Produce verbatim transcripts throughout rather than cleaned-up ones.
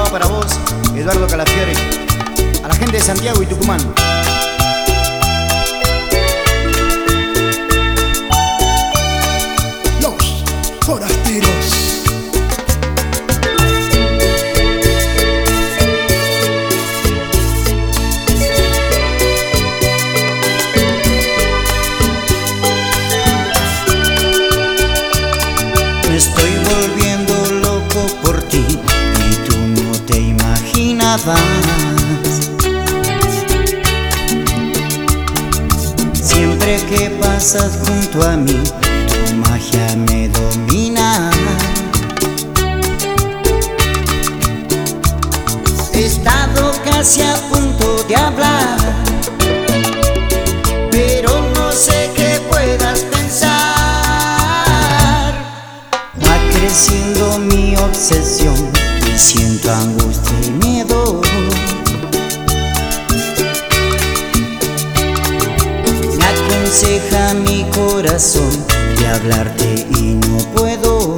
va para vos, Eduardo Calafiore. A la gente de Santiago y Tucumán. Los forasteros. Me estoy volviendo loco por ti y tú no te imaginabas. Siempre que pasas junto a mí, tu magia me domina. He estado casi a punto de hablar, pero no sé qué puedas pensar. Va creciendo mi obsesión y siento angustia y miedo. Me aconseja mi corazón de hablarte y no puedo.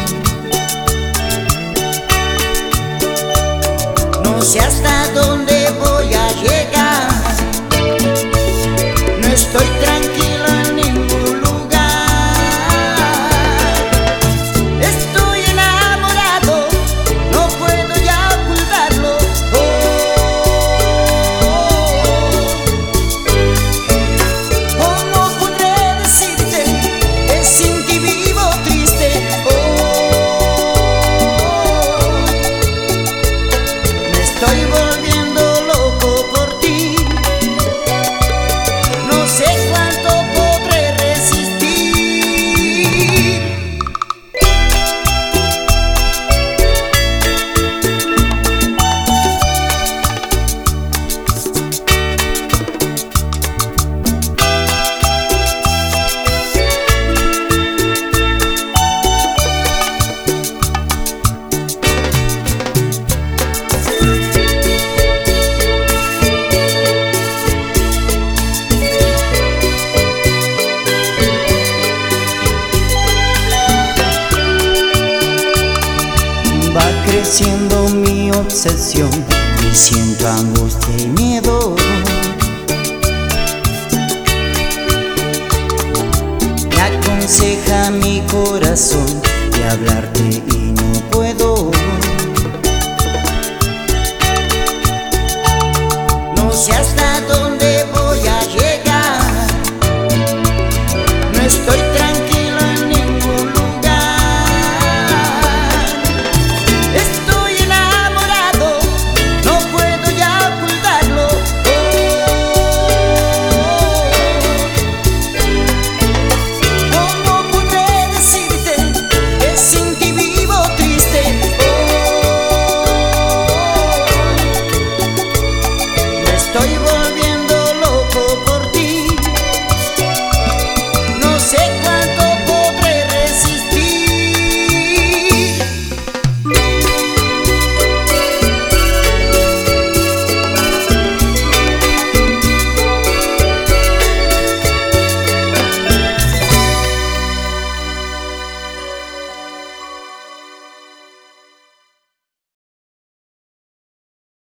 No sé hasta dónde voy a llegar. No estoy tranquilo en ningún lugar. Estoy enamorado, no puedo ya ocultarlo. Oh, ¿cómo podré decirte que sin ti vivo triste? Oh, me estoy volviendo loco por ti. No sé cuánto podré resistir. Va creciendo mi obsesión y siento angustia y miedo. Me aconseja mi corazón de hablarte y no puedo. No sé hasta dónde voy a llegar. No estoy